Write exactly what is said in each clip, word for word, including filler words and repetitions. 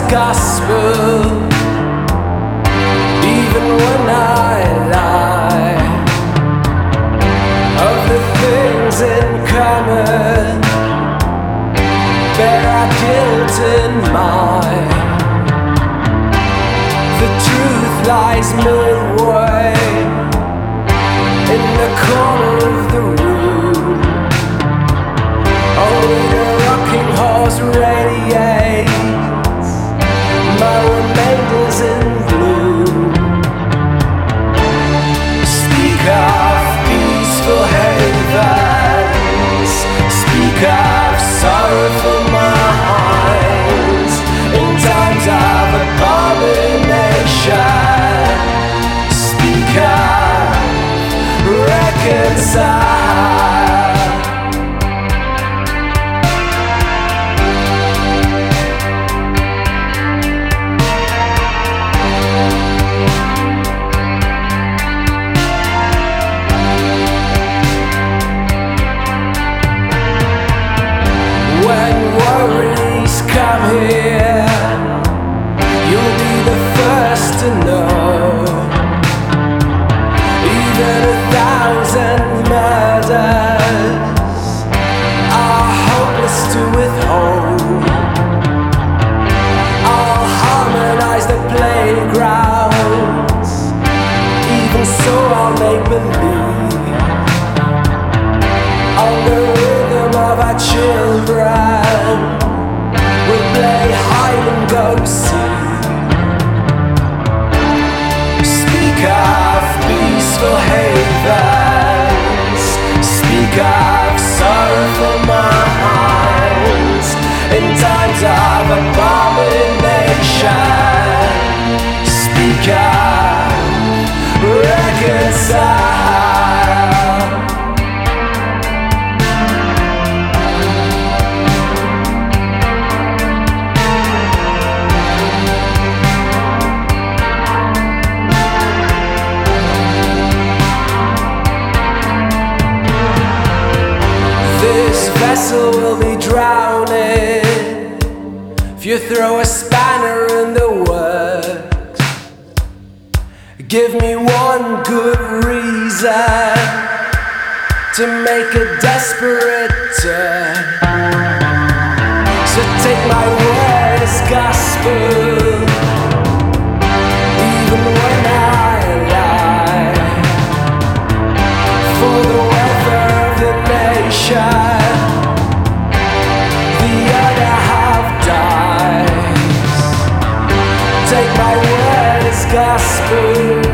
gospel, even when I lie, of the things in common, bear our guilt in mind. The truth lies midway in the corner of the room. Only the rocking horse radiates, my remainders in gloom. Speak of peaceful havens, speak of sorrowful minds, in times of abomination. Speak of reconcile. When worries come here, you'll be the first to know. Even a thousand murders are hopeless to withhold. I'll harmonize the playgrounds, even so I'll make believe. On the rhythm of our children, we'll play hide and go seek. Speak of peaceful havens, speak of sorrowful minds, in times of abomination. Speak of reconcile. This vessel will be drowning if you throw a spanner in the works. Give me one good reason to make a desperate turn. So take my word as gospel, even when I lie, for the welfare of the nation. The other half dies. Take my word as gospel,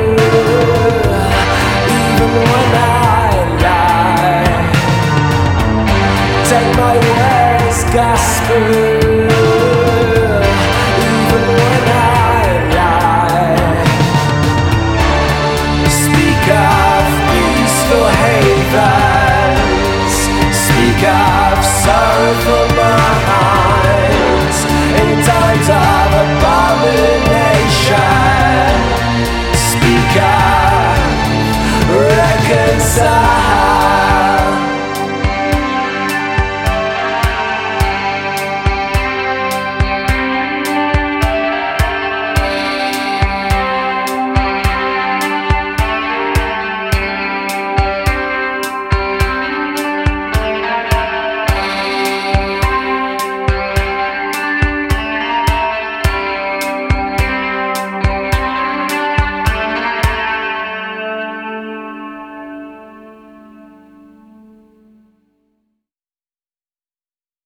even when I lie. Take my word as gospel.